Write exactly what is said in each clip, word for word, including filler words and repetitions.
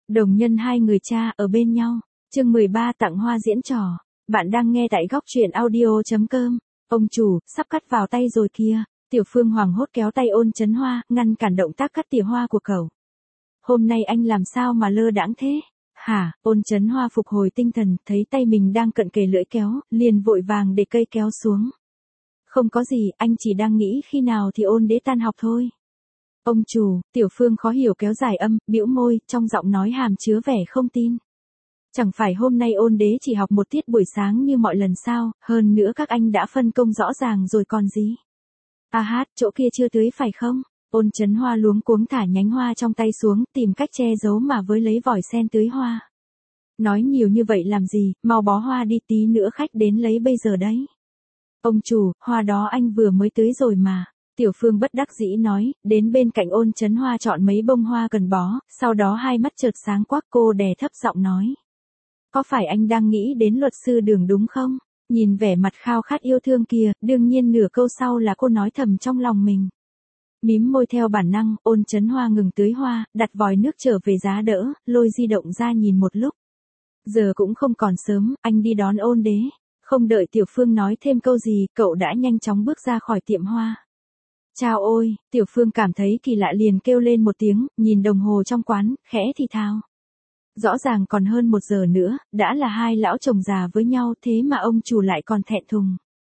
Đồng nhân hai người cha ở bên nhau. Chương mười ba tặng hoa diễn trò. Bạn đang nghe tại góc truyện audio chấm com. Ông chủ, sắp cắt vào tay rồi kìa. Tiểu Phương hoảng hốt kéo tay Ôn Chấn Hoa, ngăn cản động tác cắt tỉa hoa của cậu. Hôm nay anh làm sao mà lơ đãng thế? Hả? Ôn Chấn Hoa phục hồi tinh thần, thấy tay mình đang cận kề lưỡi kéo, liền vội vàng để cây kéo xuống. Không có gì, anh chỉ đang nghĩ khi nào thì Ôn đế tan học thôi. Ông chủ, Tiểu Phương khó hiểu kéo dài âm, bĩu môi, trong giọng nói hàm chứa vẻ không tin. Chẳng phải hôm nay Ôn đế chỉ học một tiết buổi sáng như mọi lần sao, hơn nữa các anh đã phân công rõ ràng rồi còn gì. À hát, chỗ kia chưa tưới phải không? Ôn Chấn Hoa luống cuống thả nhánh hoa trong tay xuống, tìm cách che giấu mà với lấy vòi sen tưới hoa. Nói nhiều như vậy làm gì, mau bó hoa đi, tí nữa khách đến lấy bây giờ đấy. Ông chủ, hoa đó anh vừa mới tưới rồi mà. Tiểu Phương bất đắc dĩ nói, đến bên cạnh Ôn Chấn Hoa chọn mấy bông hoa cần bó, sau đó hai mắt chợt sáng quắc, cô đè thấp giọng nói. Có phải anh đang nghĩ đến luật sư Đường đúng không? Nhìn vẻ mặt khao khát yêu thương kia, đương nhiên nửa câu sau là cô nói thầm trong lòng mình. Mím môi theo bản năng, Ôn Chấn Hoa ngừng tưới hoa, đặt vòi nước trở về giá đỡ, lôi di động ra nhìn một lúc. Giờ cũng không còn sớm, anh đi đón Ôn đế. Không đợi Tiểu Phương nói thêm câu gì, cậu đã nhanh chóng bước ra khỏi tiệm hoa. Chao ôi, Tiểu Phương cảm thấy kỳ lạ liền kêu lên một tiếng, nhìn đồng hồ trong quán, khẽ thì thào. Rõ ràng còn hơn một giờ nữa, đã là hai lão chồng già với nhau thế mà ông chủ lại còn thẹn thùng.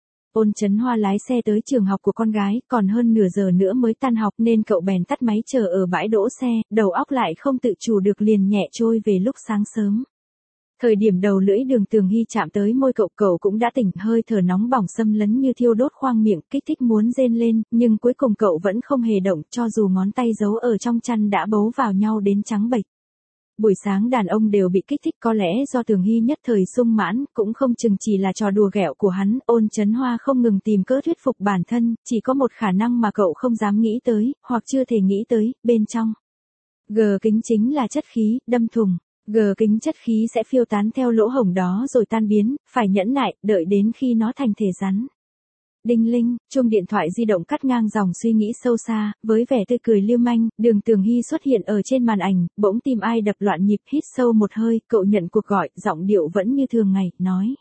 Ôn Chấn Hoa lái xe tới trường học của con gái, còn hơn nửa giờ nữa mới tan học nên cậu bèn tắt máy chờ ở bãi đỗ xe, đầu óc lại không tự chủ được liền nhẹ trôi về lúc sáng sớm. Thời điểm đầu lưỡi Đường Tường Hy chạm tới môi cậu, cậu cũng đã tỉnh, hơi thở nóng bỏng xâm lấn như thiêu đốt khoang miệng, kích thích muốn rên lên, nhưng cuối cùng cậu vẫn không hề động, cho dù ngón tay giấu ở trong chăn đã bấu vào nhau đến trắng bệch. Buổi sáng đàn ông đều bị kích thích, có lẽ do Tường Hy nhất thời sung mãn, cũng không chừng chỉ là trò đùa ghẹo của hắn. Ôn Chấn Hoa không ngừng tìm cớ thuyết phục bản thân, chỉ có một khả năng mà cậu không dám nghĩ tới, hoặc chưa thể nghĩ tới, bên trong. Gờ kính chính là chất khí, đâm thùng. Gờ kính chất khí sẽ phiêu tán theo lỗ hổng đó rồi tan biến, phải nhẫn nại, đợi đến khi nó thành thể rắn. Đinh linh, chuông điện thoại di động cắt ngang dòng suy nghĩ sâu xa, với vẻ tươi cười lưu manh, Đường Tường Hy xuất hiện ở trên màn ảnh, bỗng tim ai đập loạn nhịp, hít sâu một hơi, cậu nhận cuộc gọi, giọng điệu vẫn như thường ngày, nói.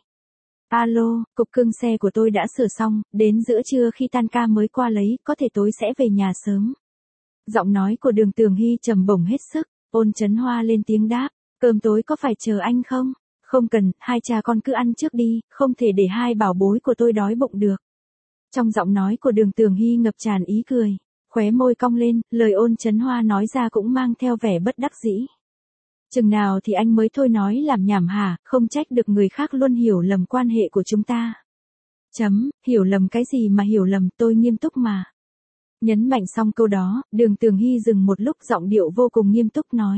Alo, cục cưng xe của tôi đã sửa xong, đến giữa trưa khi tan ca mới qua lấy, có thể tối sẽ về nhà sớm. Giọng nói của Đường Tường Hy trầm bổng hết sức, Ôn Chấn Hoa lên tiếng đáp. Cơm tối có phải chờ anh không? Không cần, hai cha con cứ ăn trước đi, không thể để hai bảo bối của tôi đói bụng được. Trong giọng nói của Đường Tường Hy ngập tràn ý cười, khóe môi cong lên, lời Ôn Chấn Hoa nói ra cũng mang theo vẻ bất đắc dĩ. Chừng nào thì anh mới thôi nói làm nhảm hả, không trách được người khác luôn hiểu lầm quan hệ của chúng ta. Chấm, hiểu lầm cái gì mà hiểu lầm, tôi nghiêm túc mà. Nhấn mạnh xong câu đó, Đường Tường Hy dừng một lúc, giọng điệu vô cùng nghiêm túc nói.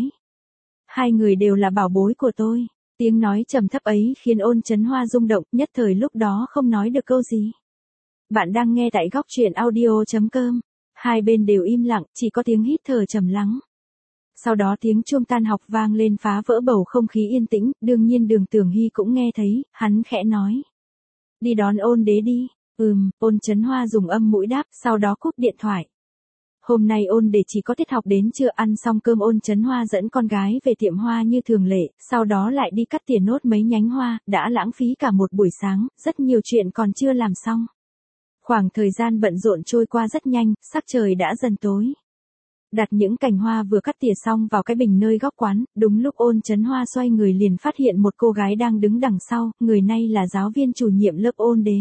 Hai người đều là bảo bối của tôi. Tiếng nói trầm thấp ấy khiến Ôn Chấn Hoa rung động, nhất thời lúc đó không nói được câu gì. Bạn đang nghe tại góc truyện audio chấm com. Hai bên đều im lặng, chỉ có tiếng hít thở trầm lắng. Sau đó tiếng chuông tan học vang lên phá vỡ bầu không khí yên tĩnh, đương nhiên Đường Tường Hy cũng nghe thấy, hắn khẽ nói. Đi đón Ôn đế đi. Ừm, Ôn Chấn Hoa dùng âm mũi đáp, sau đó cúp điện thoại. Hôm nay Ôn đế chỉ có tiết học đến trưa, ăn xong cơm Ôn Chấn Hoa dẫn con gái về tiệm hoa như thường lệ, sau đó lại đi cắt tỉa nốt mấy nhánh hoa, đã lãng phí cả một buổi sáng, rất nhiều chuyện còn chưa làm xong. Khoảng thời gian bận rộn trôi qua rất nhanh, sắc trời đã dần tối. Đặt những cành hoa vừa cắt tỉa xong vào cái bình nơi góc quán, đúng lúc Ôn Chấn Hoa xoay người liền phát hiện một cô gái đang đứng đằng sau, người này là giáo viên chủ nhiệm lớp Ôn đế.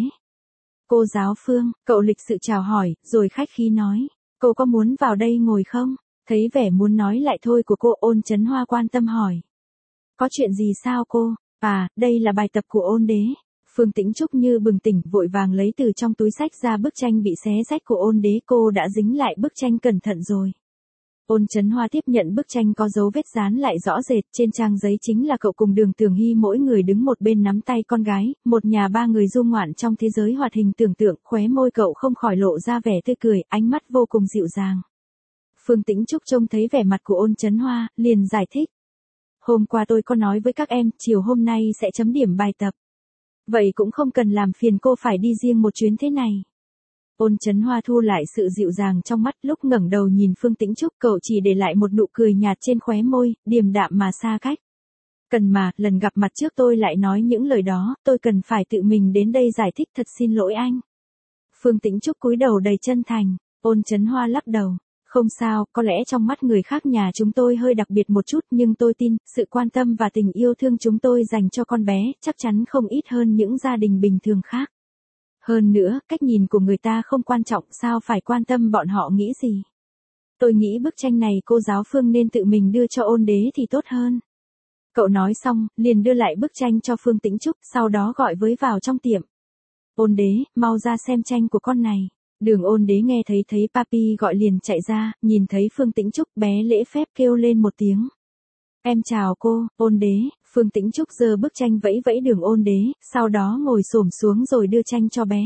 Cô giáo Phương, cậu lịch sự chào hỏi, rồi khách khí nói. Cô có muốn vào đây ngồi không? Thấy vẻ muốn nói lại thôi của cô, Ôn Chấn Hoa quan tâm hỏi. Có chuyện gì sao cô? À, đây là bài tập của Ôn đế. Phương Tĩnh Trúc như bừng tỉnh, vội vàng lấy từ trong túi sách ra bức tranh bị xé rách của Ôn đế, cô đã dính lại bức tranh cẩn thận rồi. Ôn Chấn Hoa tiếp nhận bức tranh có dấu vết dán lại rõ rệt, trên trang giấy chính là cậu cùng Đường Tường Hy mỗi người đứng một bên nắm tay con gái, một nhà ba người du ngoạn trong thế giới hoạt hình tưởng tượng, khóe môi cậu không khỏi lộ ra vẻ tươi cười, ánh mắt vô cùng dịu dàng. Phương Tĩnh Trúc trông thấy vẻ mặt của Ôn Chấn Hoa, liền giải thích. Hôm qua tôi có nói với các em, chiều hôm nay sẽ chấm điểm bài tập. Vậy cũng không cần làm phiền cô phải đi riêng một chuyến thế này. Ôn Chấn Hoa thu lại sự dịu dàng trong mắt, lúc ngẩng đầu nhìn Phương Tĩnh Trúc, cậu chỉ để lại một nụ cười nhạt trên khóe môi, điềm đạm mà xa cách. Cần mà, lần gặp mặt trước tôi lại nói những lời đó, tôi cần phải tự mình đến đây giải thích, thật xin lỗi anh. Phương Tĩnh Trúc cúi đầu đầy chân thành. Ôn Chấn Hoa lắc đầu. Không sao, có lẽ trong mắt người khác nhà chúng tôi hơi đặc biệt một chút, nhưng tôi tin, sự quan tâm và tình yêu thương chúng tôi dành cho con bé, chắc chắn không ít hơn những gia đình bình thường khác. Hơn nữa, cách nhìn của người ta không quan trọng, sao phải quan tâm bọn họ nghĩ gì. Tôi nghĩ bức tranh này cô giáo Phương nên tự mình đưa cho Ôn Đế thì tốt hơn. Cậu nói xong, liền đưa lại bức tranh cho Phương Tĩnh Trúc, sau đó gọi với vào trong tiệm. Ôn Đế, mau ra xem tranh của con này. Đường Ôn Đế nghe thấy thấy papi gọi liền chạy ra, nhìn thấy Phương Tĩnh Trúc, bé lễ phép kêu lên một tiếng. Em chào cô, Ôn Đế. Phương Tĩnh Trúc giơ bức tranh vẫy vẫy Đường Ôn Đế, sau đó ngồi xổm xuống rồi đưa tranh cho bé.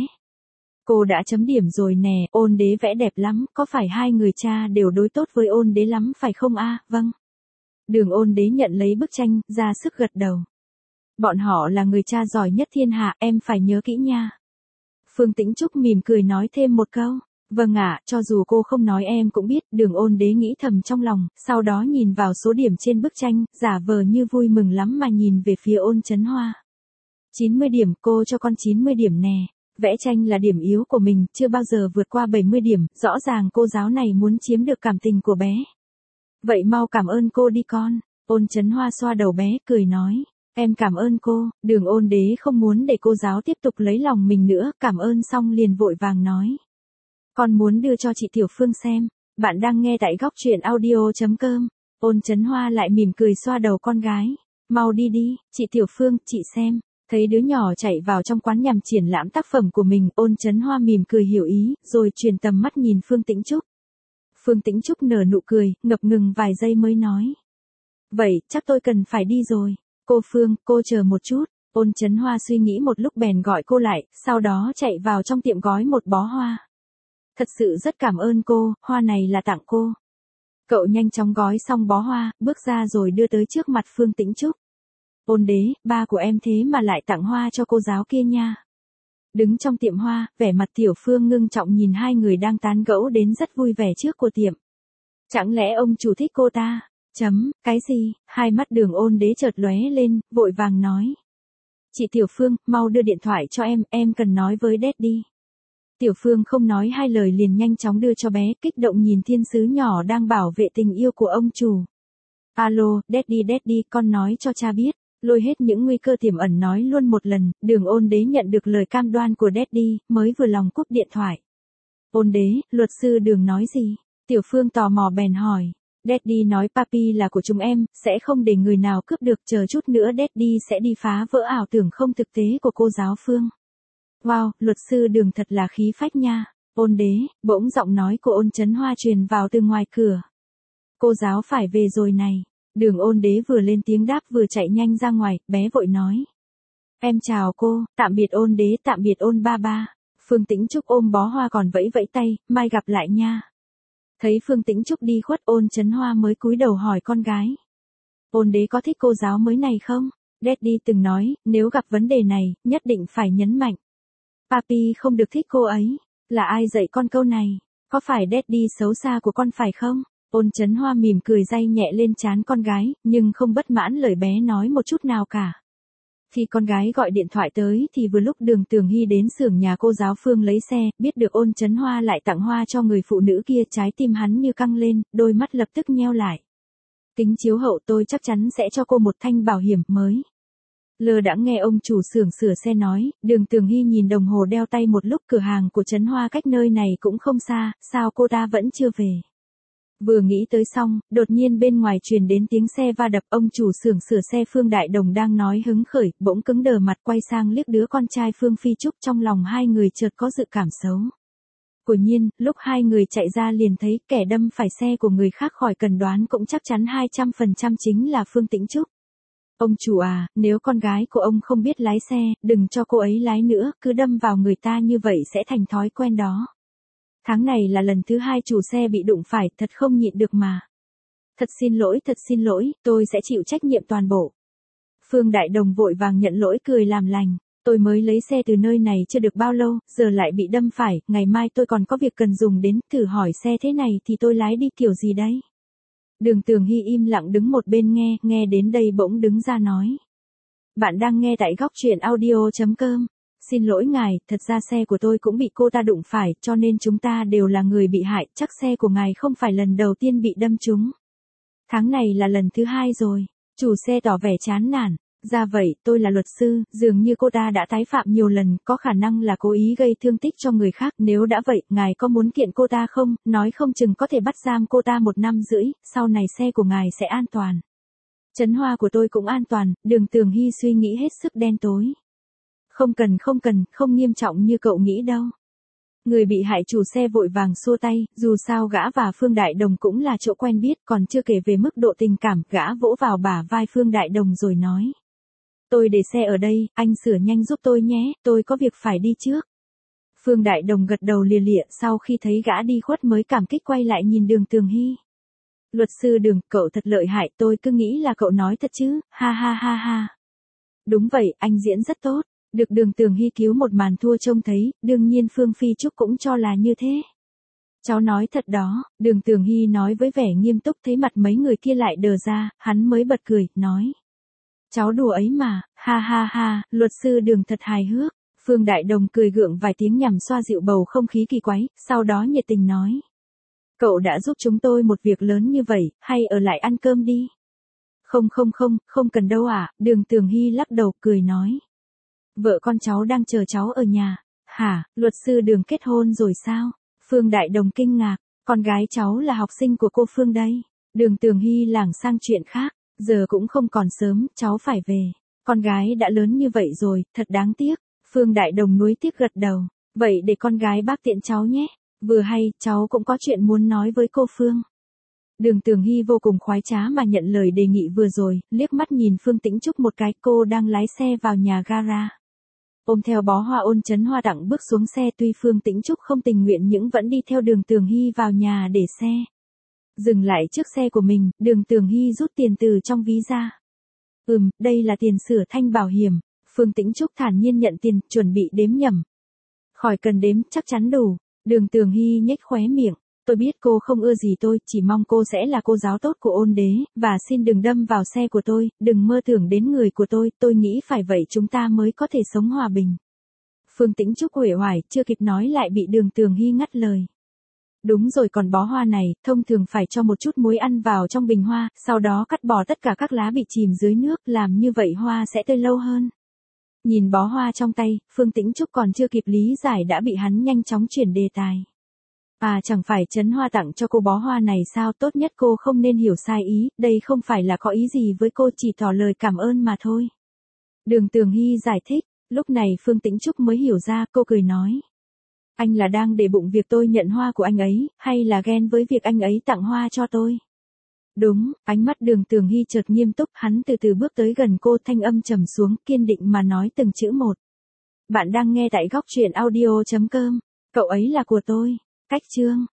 Cô đã chấm điểm rồi nè, Ôn Đế vẽ đẹp lắm, có phải hai người cha đều đối tốt với Ôn Đế lắm phải không a? Vâng. Đường Ôn Đế nhận lấy bức tranh, ra sức gật đầu. Bọn họ là người cha giỏi nhất thiên hạ, em phải nhớ kỹ nha. Phương Tĩnh Trúc mỉm cười nói thêm một câu. Vâng ạ, cho dù cô không nói em cũng biết, Đường Ôn Đế nghĩ thầm trong lòng, sau đó nhìn vào số điểm trên bức tranh, giả vờ như vui mừng lắm mà nhìn về phía Ôn Chấn Hoa. chín mươi điểm, cô cho con chín mươi điểm nè. Vẽ tranh là điểm yếu của mình, chưa bao giờ vượt qua bảy mươi điểm, rõ ràng cô giáo này muốn chiếm được cảm tình của bé. Vậy mau cảm ơn cô đi con. Ôn Chấn Hoa xoa đầu bé, cười nói. Em cảm ơn cô. Đường Ôn Đế không muốn để cô giáo tiếp tục lấy lòng mình nữa, cảm ơn xong liền vội vàng nói. Con muốn đưa cho chị Tiểu Phương xem. Bạn đang nghe tại góc truyện audio.com. Ôn Chấn Hoa lại mỉm cười xoa đầu con gái. Mau đi đi, chị Tiểu Phương, chị xem. Thấy đứa nhỏ chạy vào trong quán nhằm triển lãm tác phẩm của mình, Ôn Chấn Hoa mỉm cười hiểu ý, rồi chuyển tầm mắt nhìn Phương Tĩnh Trúc. Phương Tĩnh Trúc nở nụ cười, ngập ngừng vài giây mới nói. Vậy, chắc tôi cần phải đi rồi. Cô Phương, cô chờ một chút. Ôn Chấn Hoa suy nghĩ một lúc bèn gọi cô lại, sau đó chạy vào trong tiệm gói một bó hoa. Thật sự rất cảm ơn cô, hoa này là tặng cô. Cậu nhanh chóng gói xong bó hoa, bước ra rồi đưa tới trước mặt Phương Tĩnh Trúc. Ôn Đế, ba của em thế mà lại tặng hoa cho cô giáo kia nha. Đứng trong tiệm hoa, vẻ mặt Tiểu Phương ngưng trọng nhìn hai người đang tán gẫu đến rất vui vẻ trước của tiệm. Chẳng lẽ ông chủ thích cô ta? Chấm, cái gì? Hai mắt Đường Ôn Đế chợt lóe lên, vội vàng nói. Chị Tiểu Phương, mau đưa điện thoại cho em, em cần nói với Daddy. Tiểu Phương không nói hai lời liền nhanh chóng đưa cho bé, kích động nhìn thiên sứ nhỏ đang bảo vệ tình yêu của ông chủ. Alo, Daddy Daddy, con nói cho cha biết. Lôi hết những nguy cơ tiềm ẩn nói luôn một lần, Đường Ôn Đế nhận được lời cam đoan của Daddy, mới vừa lòng cúp điện thoại. Ôn Đế, luật sư Đường nói gì? Tiểu Phương tò mò bèn hỏi. Daddy nói papi là của chúng em, sẽ không để người nào cướp được, chờ chút nữa Daddy sẽ đi phá vỡ ảo tưởng không thực tế của cô giáo Phương. Wow, luật sư Đường thật là khí phách nha. Ôn Đế, bỗng giọng nói của Ôn Chấn Hoa truyền vào từ ngoài cửa. Cô giáo phải về rồi này. Đường Ôn Đế vừa lên tiếng đáp vừa chạy nhanh ra ngoài, bé vội nói. Em chào cô, tạm biệt Ôn Đế, tạm biệt Ôn ba ba. Phương Tĩnh Trúc ôm bó hoa còn vẫy vẫy tay, mai gặp lại nha. Thấy Phương Tĩnh Trúc đi khuất, Ôn Chấn Hoa mới cúi đầu hỏi con gái. Ôn Đế có thích cô giáo mới này không? Daddy từng nói, nếu gặp vấn đề này, nhất định phải nhấn mạnh. Papi không được thích cô ấy. Là ai dạy con câu này? Có phải Daddy xấu xa của con phải không? Ôn Chấn Hoa mỉm cười day nhẹ lên trán con gái, nhưng không bất mãn lời bé nói một chút nào cả. Khi con gái gọi điện thoại tới thì vừa lúc Đường Tường Hy đến xưởng nhà cô giáo Phương lấy xe, biết được Ôn Chấn Hoa lại tặng hoa cho người phụ nữ kia, trái tim hắn như căng lên, đôi mắt lập tức nheo lại. Kính chiếu hậu, tôi chắc chắn sẽ cho cô một thanh bảo hiểm mới. Lơ đã nghe ông chủ xưởng sửa xe nói, Đường Tường Hy nhìn đồng hồ đeo tay một lúc, cửa hàng của Chấn Hoa cách nơi này cũng không xa, sao cô ta vẫn chưa về. Vừa nghĩ tới xong, đột nhiên bên ngoài truyền đến tiếng xe va đập, ông chủ xưởng sửa xe Phương Đại Đồng đang nói hứng khởi, bỗng cứng đờ mặt quay sang liếc đứa con trai Phương Phi Trúc, trong lòng hai người chợt có dự cảm xấu. Quả nhiên, lúc hai người chạy ra liền thấy kẻ đâm phải xe của người khác, khỏi cần đoán cũng chắc chắn hai trăm phần trăm chính là Phương Tĩnh Trúc. Ông chủ à, nếu con gái của ông không biết lái xe, đừng cho cô ấy lái nữa, cứ đâm vào người ta như vậy sẽ thành thói quen đó. Tháng này là lần thứ hai chủ xe bị đụng phải, thật không nhịn được mà. Thật xin lỗi, thật xin lỗi, tôi sẽ chịu trách nhiệm toàn bộ. Phương Đại Đồng vội vàng nhận lỗi cười làm lành. Tôi mới lấy xe từ nơi này chưa được bao lâu, giờ lại bị đâm phải, ngày mai tôi còn có việc cần dùng đến, thử hỏi xe thế này thì tôi lái đi kiểu gì đấy. Đường Tường Hy im lặng đứng một bên nghe, nghe đến đây bỗng đứng ra nói. Bạn đang nghe tại góc truyện audio.com. Xin lỗi ngài, thật ra xe của tôi cũng bị cô ta đụng phải, cho nên chúng ta đều là người bị hại, chắc xe của ngài không phải lần đầu tiên bị đâm trúng. Tháng này là lần thứ hai rồi. Chủ xe tỏ vẻ chán nản. Ra vậy, tôi là luật sư, dường như cô ta đã tái phạm nhiều lần, có khả năng là cố ý gây thương tích cho người khác, nếu đã vậy, ngài có muốn kiện cô ta không, nói không chừng có thể bắt giam cô ta một năm rưỡi, sau này xe của ngài sẽ an toàn. Trấn Hoa của tôi cũng an toàn, Đường Tường Hy suy nghĩ hết sức đen tối. Không cần không cần, không nghiêm trọng như cậu nghĩ đâu. Người bị hại chủ xe vội vàng xua tay, dù sao gã và Phương Đại Đồng cũng là chỗ quen biết, còn chưa kể về mức độ tình cảm, gã vỗ vào bả vai Phương Đại Đồng rồi nói. Tôi để xe ở đây, anh sửa nhanh giúp tôi nhé, tôi có việc phải đi trước. Phương Đại Đồng gật đầu lìa lịa, sau khi thấy gã đi khuất mới cảm kích quay lại nhìn Đường Tường Hy. Luật sư Đường, cậu thật lợi hại, tôi cứ nghĩ là cậu nói thật chứ, ha ha ha ha. Đúng vậy, anh diễn rất tốt. Được Đường Tường Hy cứu một màn thua trông thấy, đương nhiên Phương Phi Trúc cũng cho là như thế. Cháu nói thật đó, Đường Tường Hy nói với vẻ nghiêm túc, thấy mặt mấy người kia lại đờ ra, hắn mới bật cười, nói. Cháu đùa ấy mà, ha ha ha, luật sư Đường thật hài hước. Phương Đại Đồng cười gượng vài tiếng nhằm xoa dịu bầu không khí kỳ quái, sau đó nhiệt tình nói. Cậu đã giúp chúng tôi một việc lớn như vậy, hay ở lại ăn cơm đi. Không không không, không cần đâu ạ, à, Đường Tường Hy lắc đầu cười nói. Vợ con cháu đang chờ cháu ở nhà. Hả, luật sư Đường kết hôn rồi sao? Phương Đại Đồng kinh ngạc, con gái cháu là học sinh của cô Phương đây. Đường Tường Hy lảng sang chuyện khác, giờ cũng không còn sớm, cháu phải về. Con gái đã lớn như vậy rồi, thật đáng tiếc. Phương Đại Đồng nuối tiếc gật đầu. Vậy để con gái bác tiện cháu nhé. Vừa hay, cháu cũng có chuyện muốn nói với cô Phương. Đường Tường Hy vô cùng khoái trá mà nhận lời đề nghị vừa rồi, liếc mắt nhìn Phương Tĩnh Trúc một cái, cô đang lái xe vào nhà gara. Ôm theo bó hoa Ôn Chấn Hoa Tặng bước xuống xe, tuy Phương Tĩnh Trúc không tình nguyện nhưng vẫn đi theo Đường Tường Hy vào nhà để xe. Dừng lại trước xe của mình, Đường Tường Hy rút tiền từ trong ví ra. Ừm, đây là tiền sửa thanh bảo hiểm. Phương Tĩnh Trúc thản nhiên nhận tiền, chuẩn bị đếm nhầm. Khỏi cần đếm, chắc chắn đủ. Đường Tường Hy nhếch khóe miệng. Tôi biết cô không ưa gì tôi, chỉ mong cô sẽ là cô giáo tốt của Ôn Đế, và xin đừng đâm vào xe của tôi, đừng mơ tưởng đến người của tôi, tôi nghĩ phải vậy chúng ta mới có thể sống hòa bình. Phương Tĩnh Trúc uể oải, chưa kịp nói lại bị Đường Tường Hy ngắt lời. Đúng rồi, còn bó hoa này, thông thường phải cho một chút muối ăn vào trong bình hoa, sau đó cắt bỏ tất cả các lá bị chìm dưới nước, làm như vậy hoa sẽ tươi lâu hơn. Nhìn bó hoa trong tay, Phương Tĩnh Trúc còn chưa kịp lý giải đã bị hắn nhanh chóng chuyển đề tài. À, chẳng phải Trấn Hoa tặng cho cô bó hoa này sao, tốt nhất cô không nên hiểu sai ý, đây không phải là có ý gì với cô, chỉ tỏ lời cảm ơn mà thôi. Đường Tường Hy giải thích, lúc này Phương Tĩnh Trúc mới hiểu ra, cô cười nói. Anh là đang để bụng việc tôi nhận hoa của anh ấy, hay là ghen với việc anh ấy tặng hoa cho tôi? Đúng, ánh mắt Đường Tường Hy chợt nghiêm túc, hắn từ từ bước tới gần cô, thanh âm trầm xuống, kiên định mà nói từng chữ một. Bạn đang nghe tại góc truyện audio.com, cậu ấy là của tôi. Cách chương